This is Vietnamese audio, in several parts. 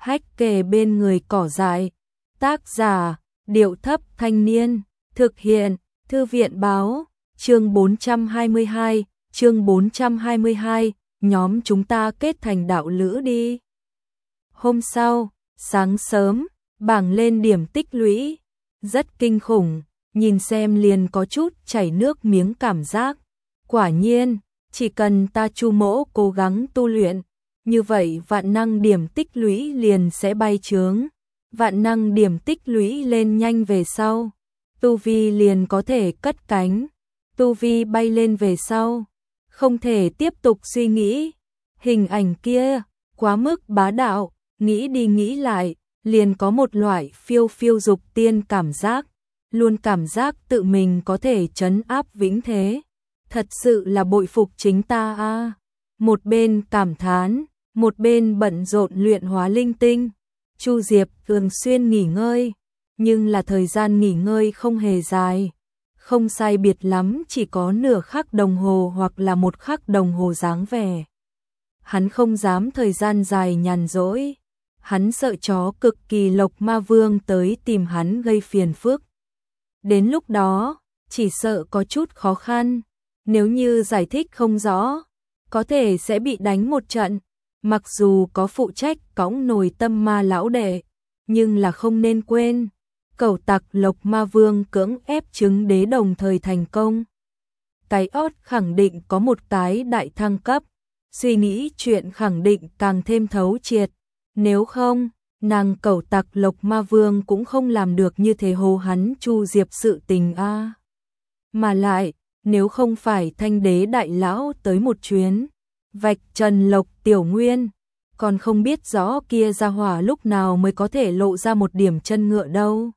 Hách kề bên người cỏ dại. Tác giả, Điệu Thấp Thanh Niên. Thực hiện, Thư viện Báo. Chương 422, chương 422, nhóm chúng ta kết thành đạo lữ đi. Hôm sau, sáng sớm, bảng lên điểm tích lũy. Rất kinh khủng, nhìn xem liền có chút chảy nước miếng cảm giác. Quả nhiên, chỉ cần ta Chu Mỗ cố gắng tu luyện, như vậy vạn năng điểm tích lũy liền sẽ bay chướng. Vạn năng điểm tích lũy lên nhanh về sau, tu vi liền có thể cất cánh. Tu vi bay lên về sau, không thể tiếp tục suy nghĩ. Hình ảnh kia, quá mức bá đạo, nghĩ đi nghĩ lại, liền có một loại phiêu phiêu dục tiên cảm giác. Luôn cảm giác tự mình có thể trấn áp vĩnh thế. Thật sự là bội phục chính ta a. Một bên cảm thán, một bên bận rộn luyện hóa linh tinh. Chu Diệp thường xuyên nghỉ ngơi, nhưng là thời gian nghỉ ngơi không hề dài. Không sai biệt lắm chỉ có nửa khắc đồng hồ hoặc là một khắc đồng hồ dáng vẻ. Hắn không dám thời gian dài nhàn rỗi. Hắn sợ chó cực kỳ Lộc Ma Vương tới tìm hắn gây phiền phức. Đến lúc đó, chỉ sợ có chút khó khăn. Nếu như giải thích không rõ, có thể sẽ bị đánh một trận. Mặc dù có phụ trách cõng nồi tâm ma lão đệ, nhưng là không nên quên. Cẩu tặc Lộc Ma Vương cưỡng ép trứng đế đồng thời thành công. Cái ót khẳng định có một cái đại thăng cấp. Suy nghĩ chuyện khẳng định càng thêm thấu triệt. Nếu không, nàng cẩu tặc Lộc Ma Vương cũng không làm được như thế hồ hắn Chu Diệp sự tình a. Mà lại, nếu không phải Thanh Đế đại lão tới một chuyến, vạch trần Lộc Tiểu Nguyên, còn không biết rõ kia ra hỏa lúc nào mới có thể lộ ra một điểm chân ngựa đâu.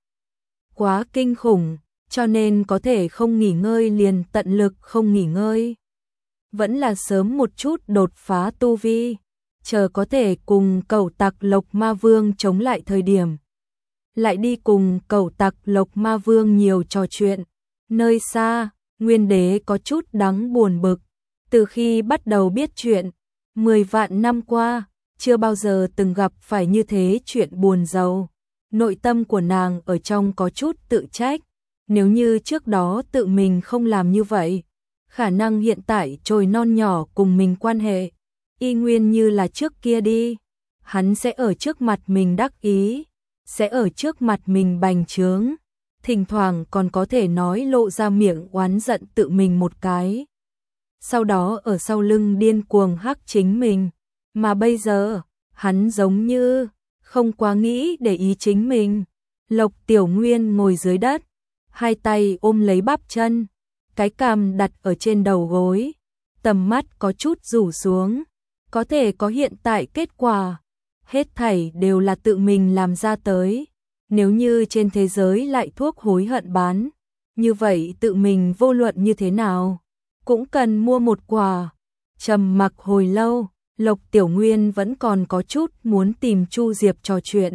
Quá kinh khủng, cho nên có thể không nghỉ ngơi liền tận lực không nghỉ ngơi. Vẫn là sớm một chút đột phá tu vi, chờ có thể cùng cẩu tặc Lộc Ma Vương chống lại thời điểm. Lại đi cùng cẩu tặc Lộc Ma Vương nhiều trò chuyện. Nơi xa, Nguyên Đế có chút đáng buồn bực. Từ khi bắt đầu biết chuyện, 10 vạn năm qua, chưa bao giờ từng gặp phải như thế chuyện buồn rầu. Nội tâm của nàng ở trong có chút tự trách. Nếu như trước đó tự mình không làm như vậy, khả năng hiện tại trồi non nhỏ cùng mình quan hệ y nguyên như là trước kia đi. Hắn sẽ ở trước mặt mình đắc ý, sẽ ở trước mặt mình bành trướng, thỉnh thoảng còn có thể nói lộ ra miệng oán giận tự mình một cái. Sau đó ở sau lưng điên cuồng hắc chính mình. Mà bây giờ, hắn giống như không quá nghĩ để ý chính mình. Lộc Tiểu Nguyên ngồi dưới đất, hai tay ôm lấy bắp chân, cái cằm đặt ở trên đầu gối, tầm mắt có chút rủ xuống. Có thể có hiện tại kết quả, hết thảy đều là tự mình làm ra tới. Nếu như trên thế giới lại thuốc hối hận bán, như vậy tự mình vô luận như thế nào cũng cần mua một quả. Trầm mặc hồi lâu, Lộc Tiểu Nguyên vẫn còn có chút muốn tìm Chu Diệp trò chuyện.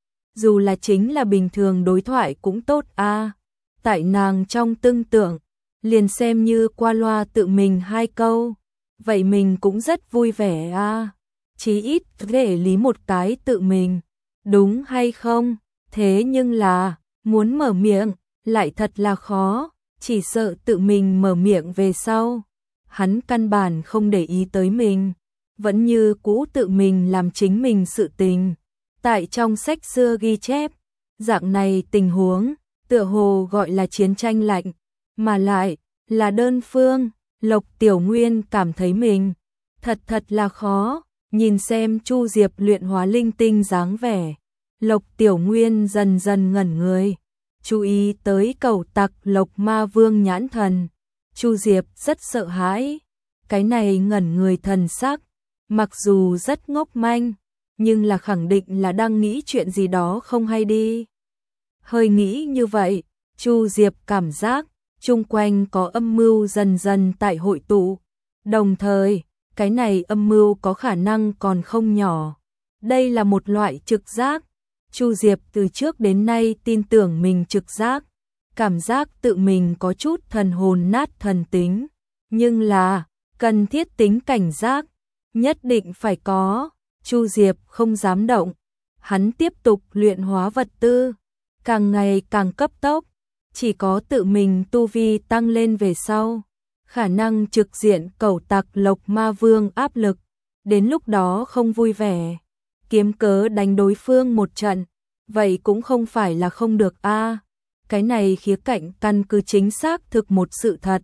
Dù là chính là bình thường đối thoại cũng tốt a. Tại nàng trong tương tượng, liền xem như qua loa tự mình hai câu, vậy mình cũng rất vui vẻ a. Chí ít để lý một cái tự mình, đúng hay không? Thế nhưng là, muốn mở miệng, lại thật là khó, chỉ sợ tự mình mở miệng về sau. Hắn căn bản không để ý tới mình, vẫn như cũ tự mình làm chính mình sự tình. Tại trong sách xưa ghi chép, dạng này tình huống, tựa hồ gọi là chiến tranh lạnh, mà lại là đơn phương. Lộc Tiểu Nguyên cảm thấy mình thật là khó. Nhìn xem Chu Diệp luyện hóa linh tinh dáng vẻ, Lộc Tiểu Nguyên dần dần ngẩn người, chú ý tới cẩu tặc Lộc Ma Vương nhãn thần. Chu Diệp rất sợ hãi, cái này ngẩn người thần sắc, mặc dù rất ngốc manh, nhưng là khẳng định là đang nghĩ chuyện gì đó không hay đi. Hơi nghĩ như vậy, Chu Diệp cảm giác chung quanh có âm mưu dần dần tại hội tụ, đồng thời cái này âm mưu có khả năng còn không nhỏ. Đây là một loại trực giác. Chu Diệp từ trước đến nay tin tưởng mình trực giác, cảm giác tự mình có chút thần hồn nát thần tính, nhưng là cần thiết tính cảnh giác, nhất định phải có. Chu Diệp không dám động, hắn tiếp tục luyện hóa vật tư, càng ngày càng cấp tốc, chỉ có tự mình tu vi tăng lên về sau, khả năng trực diện cẩu tặc Lộc Ma Vương áp lực, đến lúc đó không vui vẻ, kiếm cớ đánh đối phương một trận, vậy cũng không phải là không được a. Cái này khía cạnh căn cứ chính xác thực một sự thật.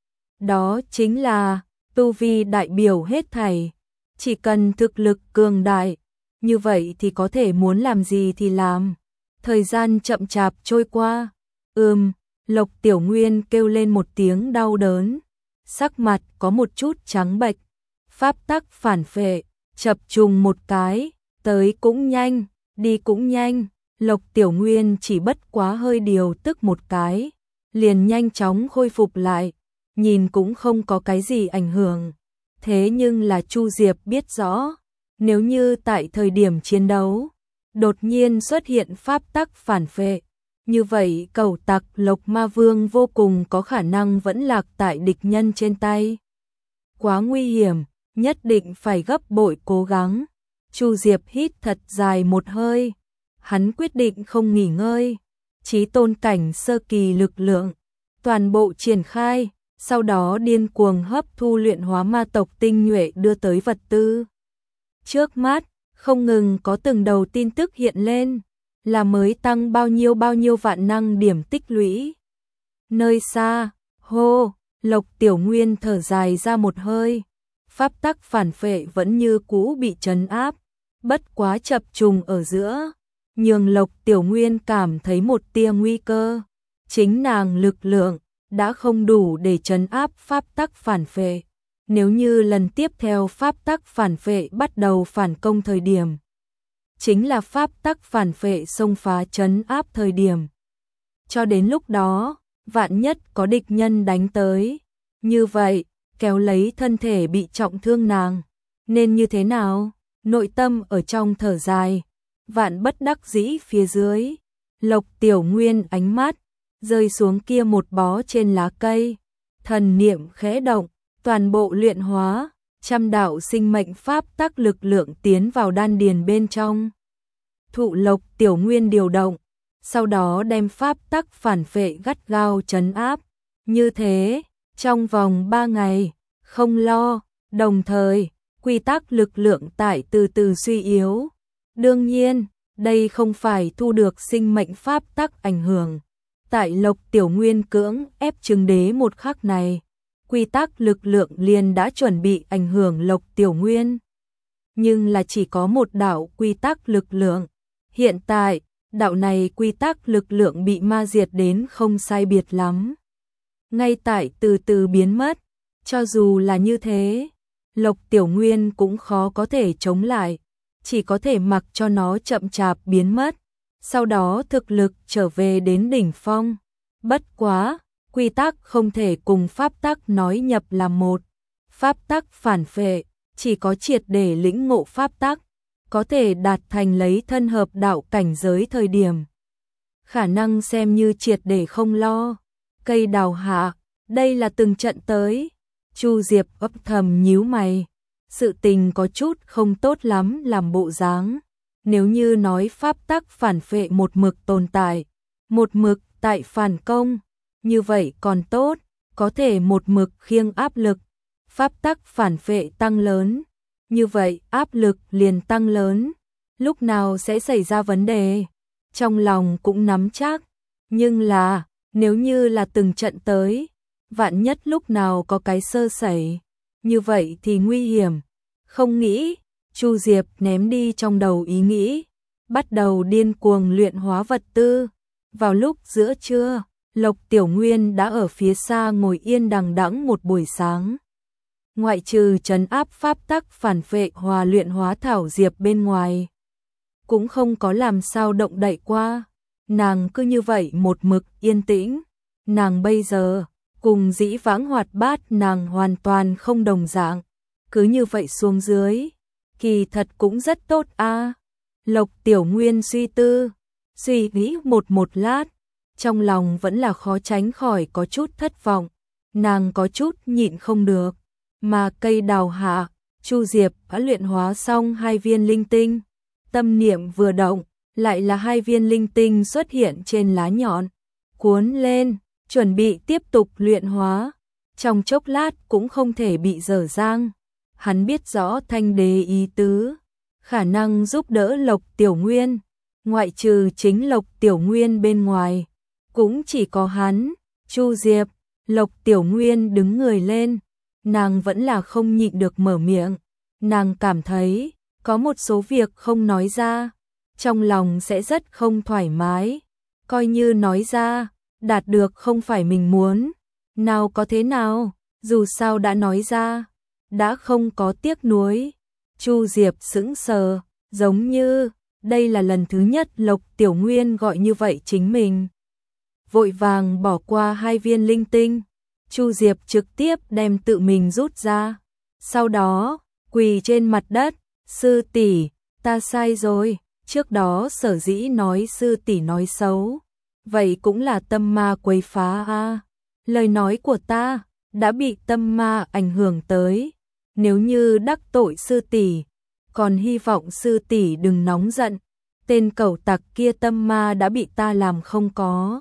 Đó chính là tu vi đại biểu hết thảy, chỉ cần thực lực cường đại, như vậy thì có thể muốn làm gì thì làm. Thời gian chậm chạp trôi qua. Lộc Tiểu Nguyên kêu lên một tiếng đau đớn, sắc mặt có một chút trắng bệch. Pháp tắc phản phệ, chập trùng một cái, tới cũng nhanh, đi cũng nhanh. Lộc Tiểu Nguyên chỉ bất quá hơi điều tức một cái, liền nhanh chóng khôi phục lại, nhìn cũng không có cái gì ảnh hưởng. Thế nhưng là Chu Diệp biết rõ, nếu như tại thời điểm chiến đấu, đột nhiên xuất hiện pháp tắc phản phệ, như vậy cẩu tặc Lộc Ma Vương vô cùng có khả năng vẫn lạc tại địch nhân trên tay. Quá nguy hiểm, nhất định phải gấp bội cố gắng. Chu Diệp hít thật dài một hơi, hắn quyết định không nghỉ ngơi, chí tôn cảnh sơ kỳ lực lượng, toàn bộ triển khai, sau đó điên cuồng hấp thu luyện hóa ma tộc tinh nhuệ đưa tới vật tư. Trước mắt, không ngừng có từng đầu tin tức hiện lên, là mới tăng bao nhiêu vạn năng điểm tích lũy. Nơi xa, hô, Lộc Tiểu Nguyên thở dài ra một hơi, pháp tắc phản phệ vẫn như cũ bị trấn áp, bất quá chập trùng ở giữa, nhường Lộc Tiểu Nguyên cảm thấy một tia nguy cơ, chính nàng lực lượng đã không đủ để trấn áp pháp tắc phản phệ. Nếu như lần tiếp theo pháp tắc phản phệ bắt đầu phản công thời điểm, chính là pháp tắc phản phệ xông phá trấn áp thời điểm. Cho đến lúc đó, vạn nhất có địch nhân đánh tới, như vậy, kéo lấy thân thể bị trọng thương nàng, nên như thế nào? Nội tâm ở trong thở dài, vạn bất đắc dĩ phía dưới, Lộc Tiểu Nguyên ánh mắt rơi xuống kia một bó trên lá cây, thần niệm khẽ động, toàn bộ luyện hóa, trăm đạo sinh mệnh pháp tắc lực lượng tiến vào đan điền bên trong. Thụ Lộc Tiểu Nguyên điều động, sau đó đem pháp tắc phản phệ gắt gao trấn áp. Như thế, trong vòng 3 ngày, không lo, đồng thời, quy tắc lực lượng tại từ từ suy yếu. Đương nhiên, đây không phải thu được sinh mệnh pháp tắc ảnh hưởng. Tại Lộc Tiểu Nguyên cưỡng ép chứng đế một khắc này, quy tắc lực lượng liền đã chuẩn bị ảnh hưởng Lộc Tiểu Nguyên. Nhưng là chỉ có một đạo quy tắc lực lượng. Hiện tại, đạo này quy tắc lực lượng bị ma diệt đến không sai biệt lắm. Ngay tại từ từ biến mất, cho dù là như thế, Lộc Tiểu Nguyên cũng khó có thể chống lại, chỉ có thể mặc cho nó chậm chạp biến mất, sau đó thực lực trở về đến đỉnh phong. Bất quá, quy tắc không thể cùng pháp tắc nói nhập làm một. Pháp tắc phản phệ, chỉ có triệt để lĩnh ngộ pháp tắc, có thể đạt thành lấy thân hợp đạo cảnh giới thời điểm. Khả năng xem như triệt để không lo. Cây đào hạ, đây là từng trận tới. Chu Diệp ấp thầm nhíu mày. Sự tình có chút không tốt lắm làm bộ dáng. Nếu như nói pháp tắc phản phệ một mực tồn tại, một mực tại phản công, như vậy còn tốt, có thể một mực khiêng áp lực. Pháp tắc phản phệ tăng lớn, như vậy áp lực liền tăng lớn. Lúc nào sẽ xảy ra vấn đề, trong lòng cũng nắm chắc. Nhưng là, nếu như là từng trận tới, vạn nhất lúc nào có cái sơ sẩy, như vậy thì nguy hiểm. Không nghĩ, Chu Diệp ném đi trong đầu ý nghĩ, bắt đầu điên cuồng luyện hóa vật tư. Vào lúc giữa trưa, Lộc Tiểu Nguyên đã ở phía xa ngồi yên đằng đẵng một buổi sáng. Ngoại trừ trấn áp pháp tắc phản phệ hòa luyện hóa thảo diệp bên ngoài, cũng không có làm sao động đậy qua. Nàng cứ như vậy một mực yên tĩnh. Nàng bây giờ, cùng dĩ vãng hoạt bát nàng hoàn toàn không đồng dạng. Cứ như vậy xuống dưới, kỳ thật cũng rất tốt a. Lộc Tiểu Nguyên suy tư, suy nghĩ một lát, trong lòng vẫn là khó tránh khỏi có chút thất vọng. Nàng có chút nhịn không được. Mà cây đào hạ, Chu Diệp đã luyện hóa xong 2 viên linh tinh. tâm niệm vừa động, lại là 2 viên linh tinh xuất hiện trên lá nhọn, cuốn lên, chuẩn bị tiếp tục luyện hóa. Trong chốc lát cũng không thể bị dở dang. Hắn biết rõ Thanh Đế ý tứ, khả năng giúp đỡ Lộc Tiểu Nguyên, ngoại trừ chính Lộc Tiểu Nguyên bên ngoài, cũng chỉ có hắn, Chu Diệp. Lộc Tiểu Nguyên đứng người lên, nàng vẫn là không nhịn được mở miệng, nàng cảm thấy có một số việc không nói ra, trong lòng sẽ rất không thoải mái, coi như nói ra, đạt được không phải mình muốn, nào có thế nào, dù sao đã nói ra, đã không có tiếc nuối. Chu Diệp sững sờ, giống như đây là lần thứ nhất Lộc Tiểu Nguyên gọi như vậy chính mình. Vội vàng bỏ qua 2 viên linh tinh, Chu Diệp trực tiếp đem tự mình rút ra, sau đó quỳ trên mặt đất, sư tỷ, ta sai rồi, trước đó sở dĩ nói sư tỷ nói xấu, vậy cũng là tâm ma quấy phá a. Lời nói của ta đã bị tâm ma ảnh hưởng tới, nếu như đắc tội sư tỷ, còn hy vọng sư tỷ đừng nóng giận, tên cẩu tặc kia tâm ma đã bị ta làm không có.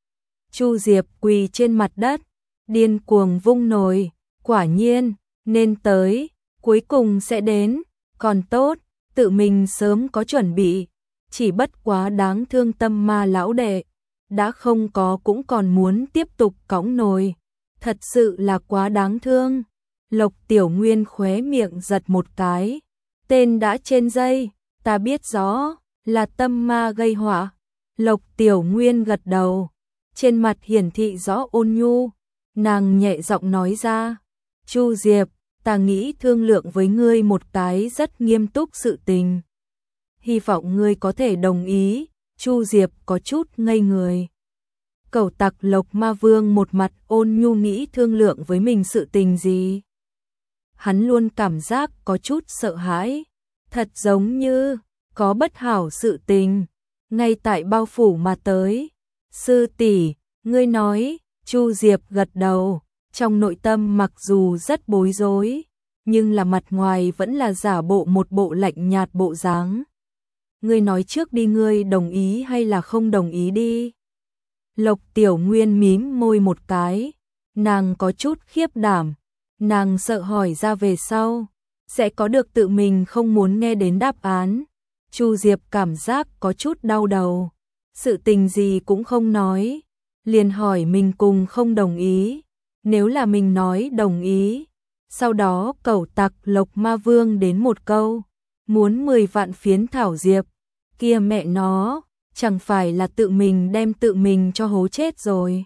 Chu Diệp quỳ trên mặt đất, điên cuồng vung nồi, quả nhiên, nên tới, cuối cùng sẽ đến, còn tốt, tự mình sớm có chuẩn bị, chỉ bất quá đáng thương tâm ma lão đệ, đã không có cũng còn muốn tiếp tục cõng nồi, thật sự là quá đáng thương. Lộc Tiểu Nguyên khóe miệng giật một cái, tên đã trên dây, ta biết rõ, là tâm ma gây họa. Lộc Tiểu Nguyên gật đầu, trên mặt hiển thị rõ ôn nhu, nàng nhẹ giọng nói ra, Chu Diệp, ta nghĩ thương lượng với ngươi một cái rất nghiêm túc sự tình. Hy vọng ngươi có thể đồng ý. Chu Diệp có chút ngây người. Cẩu tặc Lộc Ma Vương một mặt ôn nhu nghĩ thương lượng với mình sự tình gì. Hắn luôn cảm giác có chút sợ hãi, thật giống như có bất hảo sự tình ngay tại bao phủ mà tới. Sư tỷ, ngươi nói. Chu Diệp gật đầu, trong nội tâm mặc dù rất bối rối, nhưng là mặt ngoài vẫn là giả bộ một bộ lạnh nhạt bộ dáng. Ngươi nói trước đi, ngươi đồng ý hay là không đồng ý đi. Lộc Tiểu Nguyên mím môi một cái, nàng có chút khiếp đảm, nàng sợ hỏi ra về sau, sẽ có được tự mình không muốn nghe đến đáp án. Chu Diệp cảm giác có chút đau đầu, sự tình gì cũng không nói, liền hỏi mình cùng không đồng ý, nếu là mình nói đồng ý, sau đó cẩu tặc Lộc Ma Vương đến một câu, muốn 10 vạn phiến thảo diệp, kia mẹ nó, chẳng phải là tự mình đem tự mình cho hố chết rồi.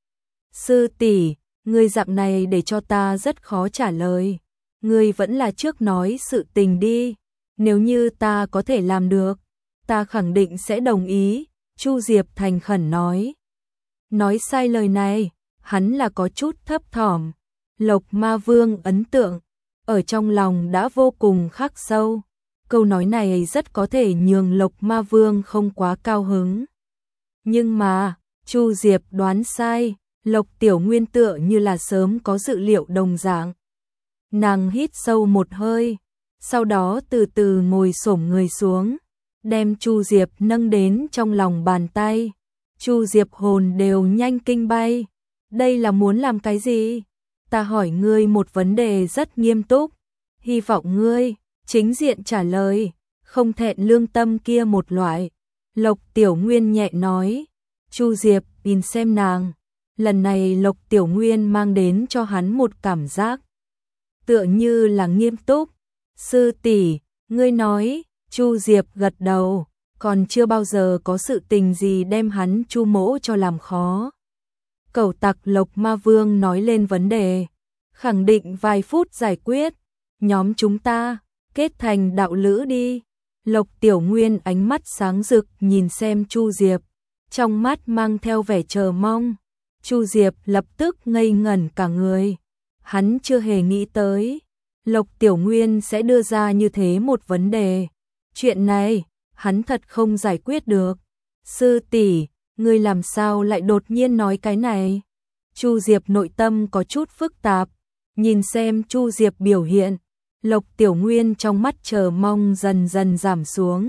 Sư tỷ, ngươi dạng này để cho ta rất khó trả lời, ngươi vẫn là trước nói sự tình đi, nếu như ta có thể làm được, ta khẳng định sẽ đồng ý. Chu Diệp thành khẩn nói. Nói sai lời này, hắn là có chút thấp thỏm. Lộc Ma Vương ấn tượng, ở trong lòng đã vô cùng khắc sâu. Câu nói này rất có thể nhường Lộc Ma Vương không quá cao hứng. Nhưng mà, Chu Diệp đoán sai, Lộc Tiểu Nguyên tựa như là sớm có dự liệu đồng dạng. Nàng hít sâu một hơi, sau đó từ từ ngồi xổm người xuống, đem Chu Diệp nâng đến trong lòng bàn tay. Chu Diệp hồn đều nhanh kinh bay. Đây là muốn làm cái gì? Ta hỏi ngươi một vấn đề rất nghiêm túc, hy vọng ngươi chính diện trả lời, không thẹn lương tâm kia một loại. Lộc Tiểu Nguyên nhẹ nói. Chu Diệp nhìn xem nàng, lần này Lộc Tiểu Nguyên mang đến cho hắn một cảm giác tựa như là nghiêm túc. Sư tỷ, ngươi nói. Chu Diệp gật đầu, còn chưa bao giờ có sự tình gì đem hắn Chu mỗ cho làm khó. Cẩu tặc Lộc Ma Vương nói lên vấn đề, khẳng định vài phút giải quyết, nhóm chúng ta kết thành đạo lữ đi. Lộc Tiểu Nguyên ánh mắt sáng rực nhìn xem Chu Diệp, trong mắt mang theo vẻ chờ mong. Chu Diệp lập tức ngây ngẩn cả người, hắn chưa hề nghĩ tới Lộc Tiểu Nguyên sẽ đưa ra như thế một vấn đề. Chuyện này, hắn thật không giải quyết được. Sư tỷ, ngươi làm sao lại đột nhiên nói cái này? Chu Diệp nội tâm có chút phức tạp, nhìn xem Chu Diệp biểu hiện, Lộc Tiểu Nguyên trong mắt chờ mong dần dần giảm xuống,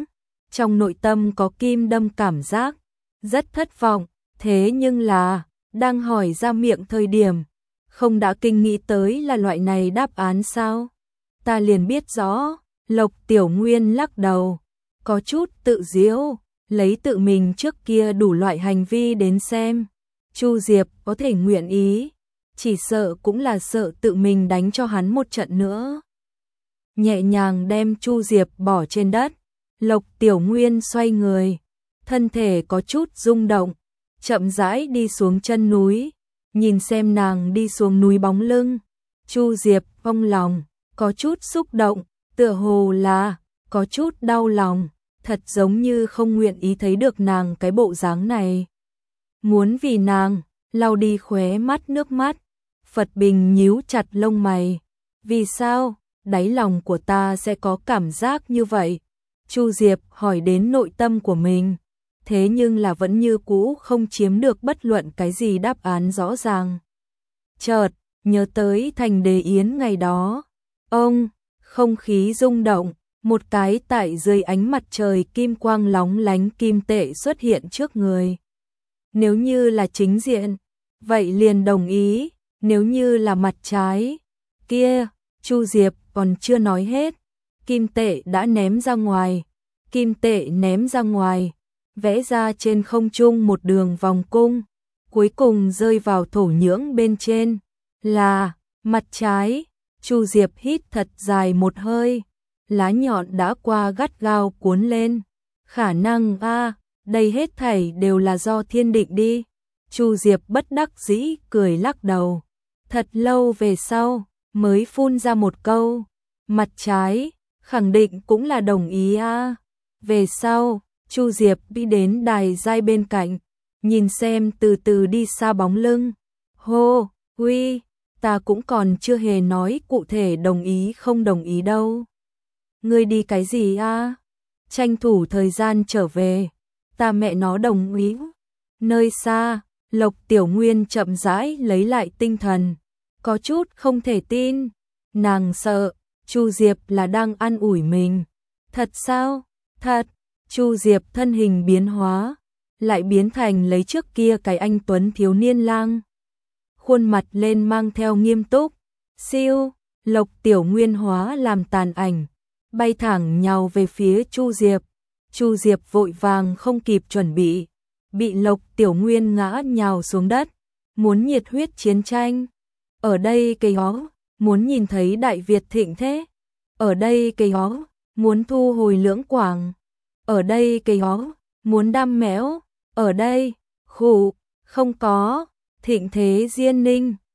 trong nội tâm có kim đâm cảm giác, rất thất vọng, thế nhưng là, đang hỏi ra miệng thời điểm, không đã kinh nghĩ tới là loại này đáp án sao? Ta liền biết rõ, Lộc Tiểu Nguyên lắc đầu, có chút tự giễu, lấy tự mình trước kia đủ loại hành vi đến xem. Chu Diệp có thể nguyện ý, chỉ sợ cũng là sợ tự mình đánh cho hắn một trận nữa. Nhẹ nhàng đem Chu Diệp bỏ trên đất, Lộc Tiểu Nguyên xoay người, thân thể có chút rung động, chậm rãi đi xuống chân núi, nhìn xem nàng đi xuống núi bóng lưng. Chu Diệp trong lòng có chút xúc động, tựa hồ là có chút đau lòng, thật giống như không nguyện ý thấy được nàng cái bộ dáng này. Muốn vì nàng lau đi khóe mắt nước mắt. Phật Bình nhíu chặt lông mày, vì sao đáy lòng của ta sẽ có cảm giác như vậy? Chu Diệp hỏi đến nội tâm của mình, thế nhưng là vẫn như cũ không chiếm được bất luận cái gì đáp án rõ ràng. Chợt nhớ tới Thành Đế Yến ngày đó, không khí rung động, một cái tại dưới ánh mặt trời kim quang lóng lánh kim tệ xuất hiện trước người. Nếu như là chính diện, vậy liền đồng ý, nếu như là mặt trái, kia, Chu Diệp còn chưa nói hết, kim tệ đã ném ra ngoài, kim tệ ném ra ngoài, vẽ ra trên không trung một đường vòng cung, cuối cùng rơi vào thổ nhưỡng bên trên, là mặt trái. Chu Diệp hít thật dài một hơi, lá nhọn đã qua gắt gao cuốn lên, khả năng đây hết thảy đều là do thiên định đi. Chu Diệp bất đắc dĩ cười lắc đầu, thật lâu về sau mới phun ra một câu, mặt trái, khẳng định cũng là đồng ý Về sau, Chu Diệp đi đến đài giai bên cạnh, nhìn xem từ từ đi xa bóng lưng. Hô, Huy, ta cũng còn chưa hề nói cụ thể đồng ý không đồng ý đâu. Ngươi đi cái gì Tranh thủ thời gian trở về, ta mẹ nó đồng ý. Nơi xa, Lộc Tiểu Nguyên chậm rãi lấy lại tinh thần, có chút không thể tin, nàng sợ Chu Diệp là đang an ủi mình. Thật sao? Thật. Chu Diệp thân hình biến hóa, lại biến thành lấy trước kia cái anh tuấn thiếu niên lang. Khuôn mặt lên mang theo nghiêm túc, siêu, Lộc Tiểu Nguyên hóa làm tàn ảnh, bay thẳng nhào về phía Chu Diệp. Chu Diệp vội vàng không kịp chuẩn bị, bị Lộc Tiểu Nguyên ngã nhào xuống đất, muốn nhiệt huyết chiến tranh. Ở đây cây hó, muốn nhìn thấy Đại Việt thịnh thế. Ở đây cây hó, muốn thu hồi Lưỡng Quảng. Ở đây cây hó, muốn đam mẽo. Ở đây, khụ, không có, thịnh thế Diên Ninh.